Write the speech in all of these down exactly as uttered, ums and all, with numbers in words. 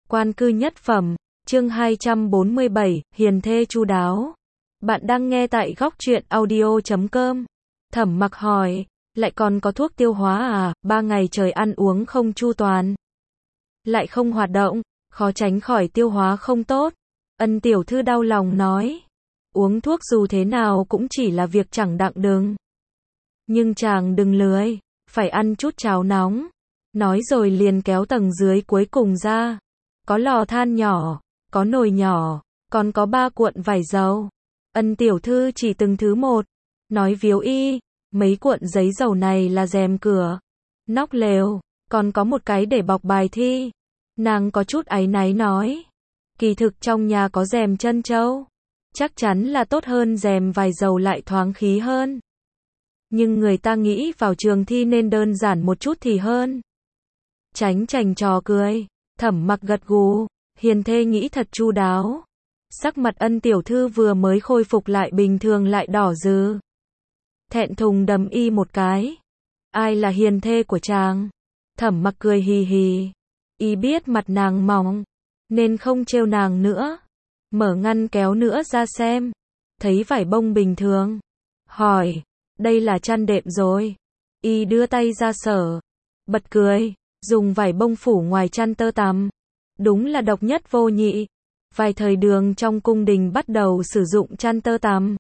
Quan cư nhất phẩm, chương hai trăm bốn mươi bảy, hiền thê chu đáo. Bạn đang nghe tại góc truyện audio chấm com. Thẩm Mặc hỏi, lại còn có thuốc tiêu hóa à, ba ngày trời ăn uống không chu toàn. Lại không hoạt động, khó tránh khỏi tiêu hóa không tốt. Ân tiểu thư đau lòng nói, uống thuốc dù thế nào cũng chỉ là việc chẳng đặng đừng. Nhưng chàng đừng lười, phải ăn chút cháo nóng. Nói rồi liền kéo tầng dưới cuối cùng ra. Có lò than nhỏ, có nồi nhỏ, còn có ba cuộn vải dầu. Ân tiểu thư chỉ từng thứ một, nói Viếu Y, mấy cuộn giấy dầu này là rèm cửa, nóc lều, còn có một cái để bọc bài thi. Nàng có chút áy náy nói, kỳ thực trong nhà có rèm trân châu, chắc chắn là tốt hơn rèm vải dầu lại thoáng khí hơn. Nhưng người ta nghĩ vào trường thi nên đơn giản một chút thì hơn. Tránh chành trò cười, Thẩm Mặc gật gù, hiền thê nghĩ thật chu đáo. Sắc mặt Ân tiểu thư vừa mới khôi phục lại bình thường lại đỏ rừ. Thẹn thùng đầm y một cái. Ai là hiền thê của chàng? Thẩm Mặc cười hì hì. Y biết mặt nàng mỏng, nên không trêu nàng nữa. Mở ngăn kéo nữa ra xem. Thấy vải bông bình thường. Hỏi, đây là chăn đệm rồi. Y đưa tay ra sở. Bật cười, dùng vải bông phủ ngoài chăn tơ tằm. Đúng là độc nhất vô nhị. Vài thời Đường trong cung đình bắt đầu sử dụng chăn tơ tằm.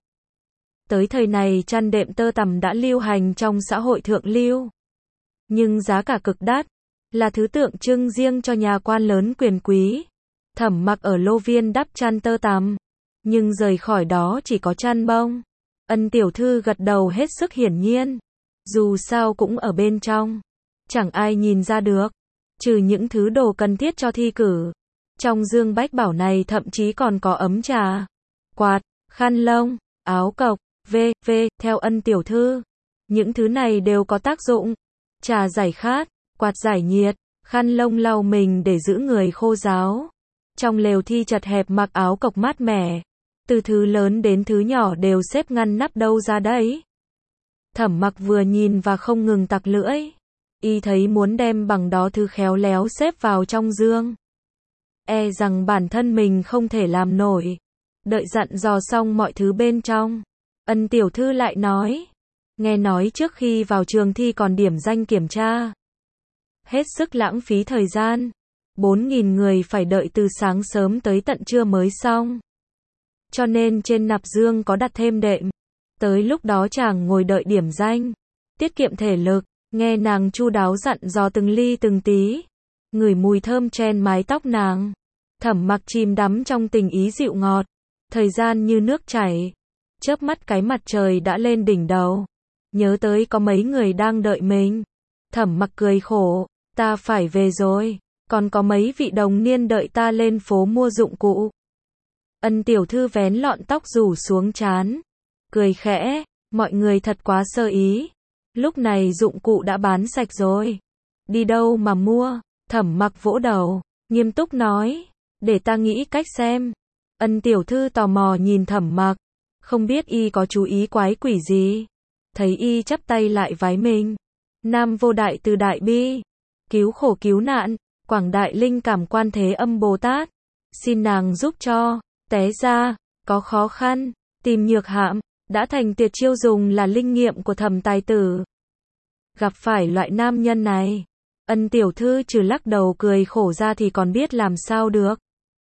Tới thời này chăn đệm tơ tằm đã lưu hành trong xã hội thượng lưu. Nhưng giá cả cực đắt, là thứ tượng trưng riêng cho nhà quan lớn quyền quý. Thẩm Mặc ở Lô Viên đắp chăn tơ tằm, nhưng rời khỏi đó chỉ có chăn bông. Ân tiểu thư gật đầu hết sức hiển nhiên. Dù sao cũng ở bên trong, chẳng ai nhìn ra được, trừ những thứ đồ cần thiết cho thi cử. Trong dương bách bảo này thậm chí còn có ấm trà, quạt, khăn lông, áo cộc, v.v. Theo Ân tiểu thư, những thứ này đều có tác dụng. Trà giải khát, quạt giải nhiệt, khăn lông lau mình để giữ người khô ráo. Trong lều thi chật hẹp mặc áo cộc mát mẻ. Từ thứ lớn đến thứ nhỏ đều xếp ngăn nắp đâu ra đấy. Thẩm Mặc vừa nhìn và không ngừng tặc lưỡi. Y thấy muốn đem bằng đó thứ khéo léo xếp vào trong dương. E rằng bản thân mình không thể làm nổi. Đợi dặn dò xong mọi thứ bên trong, Ân tiểu thư lại nói, nghe nói trước khi vào trường thi còn điểm danh kiểm tra. Hết sức lãng phí thời gian. Bốn nghìn người phải đợi từ sáng sớm tới tận trưa mới xong. Cho nên trên nạp dương có đặt thêm đệm. Tới lúc đó chàng ngồi đợi điểm danh, tiết kiệm thể lực. Nghe nàng chu đáo dặn dò từng ly từng tí, ngửi mùi thơm trên mái tóc nàng. Thẩm Mặc chìm đắm trong tình ý dịu ngọt. Thời gian như nước chảy, chớp mắt cái mặt trời đã lên đỉnh đầu. Nhớ tới có mấy người đang đợi mình, Thẩm Mặc cười khổ, ta phải về rồi, còn có mấy vị đồng niên đợi ta lên phố mua dụng cụ. Ân tiểu thư vén lọn tóc rủ xuống trán, cười khẽ, mọi người thật quá sơ ý. Lúc này dụng cụ đã bán sạch rồi. Đi đâu mà mua? Thẩm Mặc vỗ đầu, nghiêm túc nói, để ta nghĩ cách xem. Ân tiểu thư tò mò nhìn Thẩm Mặc, không biết y có chú ý quái quỷ gì. Thấy y chắp tay lại vái mình. Nam vô đại từ đại bi, cứu khổ cứu nạn, quảng đại linh cảm quan thế âm Bồ Tát. Xin nàng giúp cho, té ra, có khó khăn, tìm nhược hạm. Đã thành tuyệt chiêu dùng là linh nghiệm của Thẩm tài tử. Gặp phải loại nam nhân này, Ân tiểu thư trừ lắc đầu cười khổ ra thì còn biết làm sao được.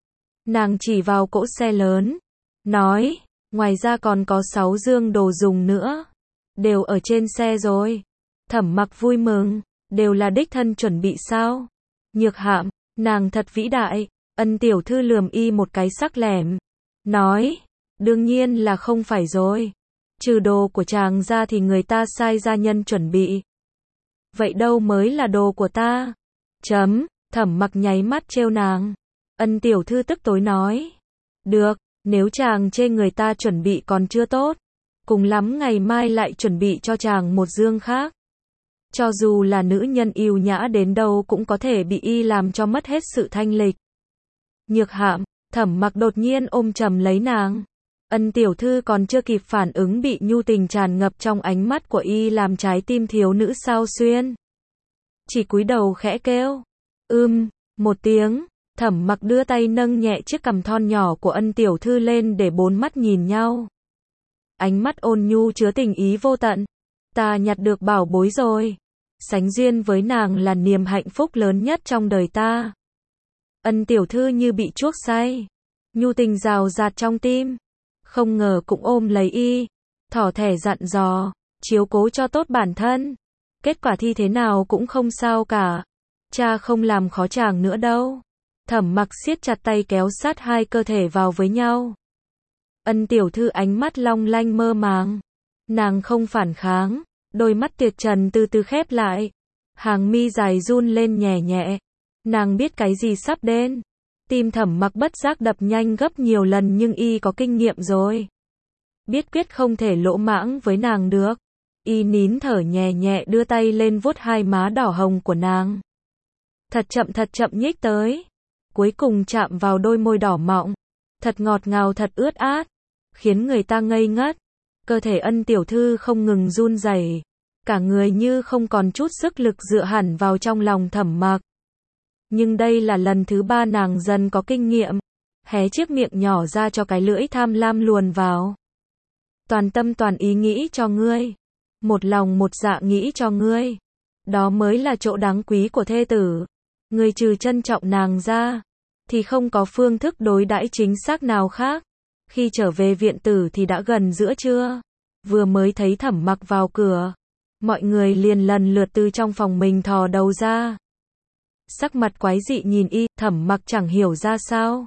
Nàng chỉ vào cỗ xe lớn, nói, ngoài ra còn có sáu dương đồ dùng nữa, đều ở trên xe rồi. Thẩm Mặc vui mừng, đều là đích thân chuẩn bị sao? Nhược hạm, nàng thật vĩ đại. Ân tiểu thư lườm y một cái sắc lẻm, nói, đương nhiên là không phải rồi. Trừ đồ của chàng ra thì người ta sai gia nhân chuẩn bị. Vậy đâu mới là đồ của ta? Chấm, Thẩm Mặc nháy mắt trêu nàng. Ân tiểu thư tức tối nói, được, nếu chàng chê người ta chuẩn bị còn chưa tốt, cùng lắm ngày mai lại chuẩn bị cho chàng một dương khác. Cho dù là nữ nhân yêu nhã đến đâu cũng có thể bị y làm cho mất hết sự thanh lịch. Nhược hạm, Thẩm Mặc đột nhiên ôm chầm lấy nàng. Ân tiểu thư còn chưa kịp phản ứng bị nhu tình tràn ngập trong ánh mắt của y làm trái tim thiếu nữ xao xuyên. Chỉ cúi đầu khẽ kêu, ưm, một tiếng, Thẩm Mặc đưa tay nâng nhẹ chiếc cằm thon nhỏ của Ân tiểu thư lên để bốn mắt nhìn nhau. Ánh mắt ôn nhu chứa tình ý vô tận. Ta nhặt được bảo bối rồi. Sánh duyên với nàng là niềm hạnh phúc lớn nhất trong đời ta. Ân tiểu thư như bị chuốc say. Nhu tình rào rạt trong tim. Không ngờ cũng ôm lấy y. Thỏ thẻ dặn dò. Chiếu cố cho tốt bản thân. Kết quả thi thế nào cũng không sao cả. Cha không làm khó chàng nữa đâu. Thẩm Mặc siết chặt tay kéo sát hai cơ thể vào với nhau. Ân tiểu thư ánh mắt long lanh mơ màng. Nàng không phản kháng. Đôi mắt tuyệt trần từ từ khép lại. Hàng mi dài run lên nhẹ nhẹ. Nàng biết cái gì sắp đến. Tim Thẩm Mặc bất giác đập nhanh gấp nhiều lần nhưng y có kinh nghiệm rồi. Biết quyết không thể lỗ mãng với nàng được. Y nín thở nhẹ nhẹ đưa tay lên vuốt hai má đỏ hồng của nàng. Thật chậm thật chậm nhích tới. Cuối cùng chạm vào đôi môi đỏ mọng. Thật ngọt ngào thật ướt át. Khiến người ta ngây ngất. Cơ thể Ân tiểu thư không ngừng run rẩy. Cả người như không còn chút sức lực dựa hẳn vào trong lòng Thẩm Mặc. Nhưng đây là lần thứ ba nàng dần có kinh nghiệm. Hé chiếc miệng nhỏ ra cho cái lưỡi tham lam luồn vào. Toàn tâm toàn ý nghĩ cho ngươi. Một lòng một dạ nghĩ cho ngươi. Đó mới là chỗ đáng quý của thê tử. Ngươi trừ trân trọng nàng ra. Thì không có phương thức đối đãi chính xác nào khác. Khi trở về viện tử thì đã gần giữa trưa. Vừa mới thấy Thẩm Mặc vào cửa. Mọi người liền lần lượt từ trong phòng mình thò đầu ra. Sắc mặt quái dị nhìn y, Thẩm Mặc chẳng hiểu ra sao.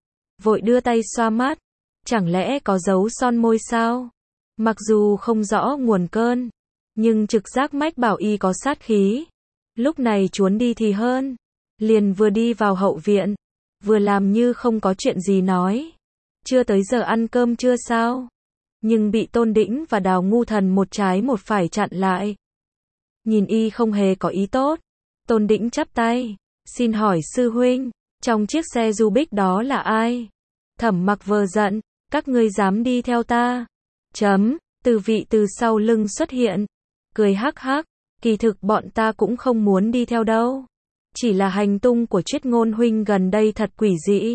Vội đưa tay xoa mắt. Chẳng lẽ có dấu son môi sao? Mặc dù không rõ nguồn cơn. Nhưng trực giác mách bảo y có sát khí. Lúc này chuốn đi thì hơn. Liền vừa đi vào hậu viện. Vừa làm như không có chuyện gì nói. Chưa tới giờ ăn cơm chưa sao? Nhưng bị Tôn Đĩnh và Đào Ngu Thần một trái một phải chặn lại. Nhìn y không hề có ý tốt. Tôn Đĩnh chắp tay. Xin hỏi sư huynh. Trong chiếc xe Rubik đó là ai? Thẩm Mặc vờ giận. Các ngươi dám đi theo ta? Chấm. Từ vị từ sau lưng xuất hiện. Cười hắc hắc. Kỳ thực bọn ta cũng không muốn đi theo đâu. Chỉ là hành tung của Triết Ngôn huynh gần đây thật quỷ dị.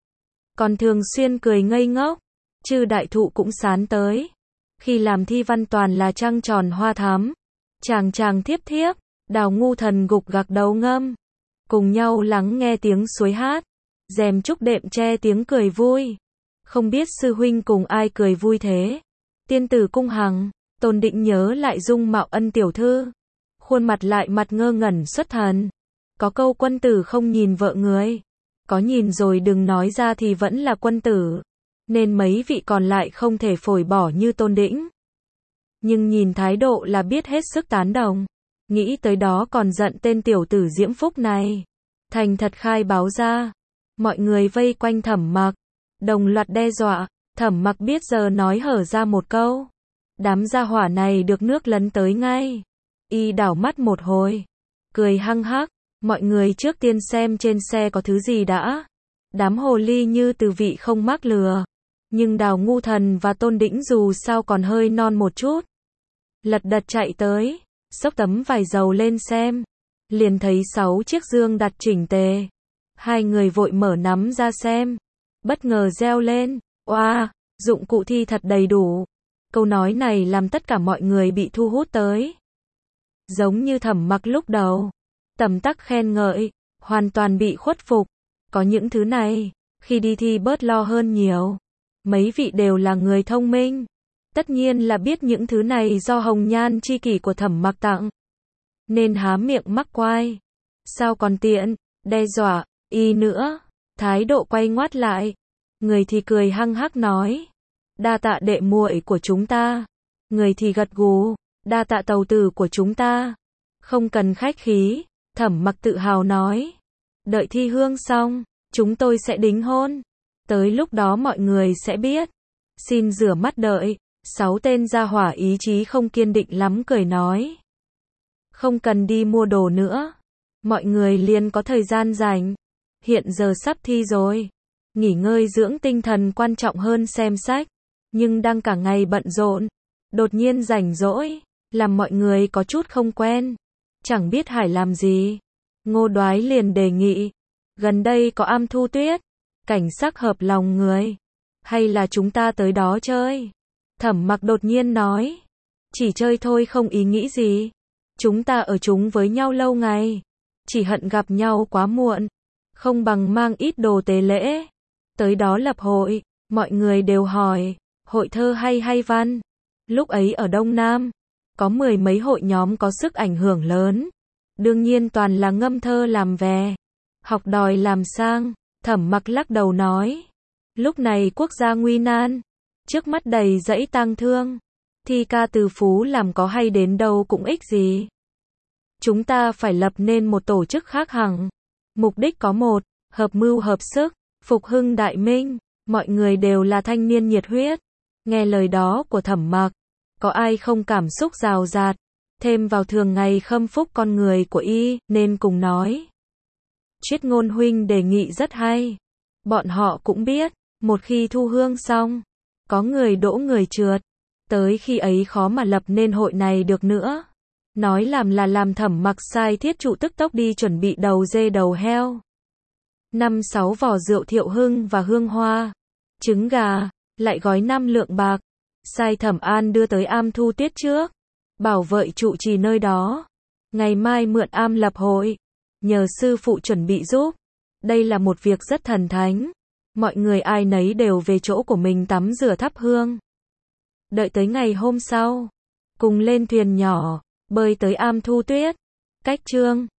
Còn thường xuyên cười ngây ngốc. Chư đại thụ cũng sán tới. Khi làm thi văn toàn là trăng tròn hoa thắm. Chàng chàng thiếp thiếp. Đào Ngu Thần gục gặc đầu ngâm. Cùng nhau lắng nghe tiếng suối hát. Rèm trúc đệm che tiếng cười vui. Không biết sư huynh cùng ai cười vui thế. Tiên tử cung hằng. Tôn Định nhớ lại dung mạo Ân tiểu thư. Khuôn mặt lại mặt ngơ ngẩn xuất thần. Có câu quân tử không nhìn vợ người. Có nhìn rồi đừng nói ra thì vẫn là quân tử. Nên mấy vị còn lại không thể phổi bỏ như Tôn Đĩnh. Nhưng nhìn thái độ là biết hết sức tán đồng. Nghĩ tới đó còn giận tên tiểu tử Diễm Phúc này. Thành thật khai báo ra. Mọi người vây quanh Thẩm Mặc. Đồng loạt đe dọa. Thẩm Mặc biết giờ nói hở ra một câu. Đám gia hỏa này được nước lấn tới ngay. Y đảo mắt một hồi. Cười hăng hắc. Mọi người trước tiên xem trên xe có thứ gì đã. Đám hồ ly như Từ vị không mắc lừa. Nhưng Đào Ngu Thần và Tôn Đĩnh dù sao còn hơi non một chút. Lật đật chạy tới. Xốc tấm vải dầu lên xem. Liền thấy sáu chiếc dương đặt chỉnh tề. Hai người vội mở nắm ra xem. Bất ngờ reo lên. Oa, dụng cụ thi thật đầy đủ. Câu nói này làm tất cả mọi người bị thu hút tới. Giống như Thẩm Mặc lúc đầu. Tầm tắc khen ngợi. Hoàn toàn bị khuất phục. Có những thứ này. Khi đi thi bớt lo hơn nhiều. Mấy vị đều là người thông minh. Tất nhiên là biết những thứ này do hồng nhan chi kỷ của Thẩm Mặc tặng. Nên há miệng mắc quai. Sao còn tiện, đe dọa, y nữa. Thái độ quay ngoắt lại. Người thì cười hăng hắc nói. Đa tạ đệ muội của chúng ta. Người thì gật gù. Đa tạ tàu tử của chúng ta. Không cần khách khí. Thẩm Mặc tự hào nói. Đợi thi hương xong, chúng tôi sẽ đính hôn. Tới lúc đó mọi người sẽ biết. Xin rửa mắt đợi. Sáu tên gia hỏa ý chí không kiên định lắm cười nói. Không cần đi mua đồ nữa. Mọi người liền có thời gian rảnh. Hiện giờ sắp thi rồi. Nghỉ ngơi dưỡng tinh thần quan trọng hơn xem sách. Nhưng đang cả ngày bận rộn. Đột nhiên rảnh rỗi. Làm mọi người có chút không quen. Chẳng biết Hải làm gì. Ngô Đoái liền đề nghị. gần đây có am thu tuyết, cảnh sắc hợp lòng người. Hay là chúng ta tới đó chơi? Thẩm Mặc đột nhiên nói. Chỉ chơi thôi không ý nghĩ gì. Chúng ta ở chung với nhau lâu ngày. Chỉ hận gặp nhau quá muộn. Không bằng mang ít đồ tế lễ. Tới đó lập hội. Mọi người đều hỏi. Hội thơ hay hay văn? Lúc ấy ở Đông Nam. Có mười mấy hội nhóm có sức ảnh hưởng lớn. Đương nhiên toàn là ngâm thơ làm về. Học đòi làm sang. Thẩm Mặc lắc đầu nói. Lúc này quốc gia nguy nan. Trước mắt đầy dẫy tang thương. Thi ca từ phú làm có hay đến đâu cũng ích gì. Chúng ta phải lập nên một tổ chức khác hẳn. Mục đích có một, hợp mưu hợp sức, phục hưng đại minh. Mọi người đều là thanh niên nhiệt huyết. Nghe lời đó của Thẩm Mặc, có ai không cảm xúc rào rạt. Thêm vào thường ngày khâm phúc con người của y, nên cùng nói. Triết Ngôn huynh đề nghị rất hay. Bọn họ cũng biết, một khi thu hương xong, có người đỗ người trượt. Tới khi ấy khó mà lập nên hội này được nữa. Nói làm là làm. Thẩm Mặc sai thiết trụ tức tốc đi chuẩn bị đầu dê đầu heo. Năm sáu vò rượu Thiệu Hưng và hương hoa. Trứng gà, lại gói năm lượng bạc. Sai Thẩm An đưa tới am thu tuyết trước. Bảo vệ trụ trì nơi đó. Ngày mai mượn am lập hội. Nhờ sư phụ chuẩn bị giúp. Đây là một việc rất thần thánh. Mọi người ai nấy đều về chỗ của mình tắm rửa thắp hương. Đợi tới ngày hôm sau. Cùng lên thuyền nhỏ. Bơi tới am thu tuyết. Cách chương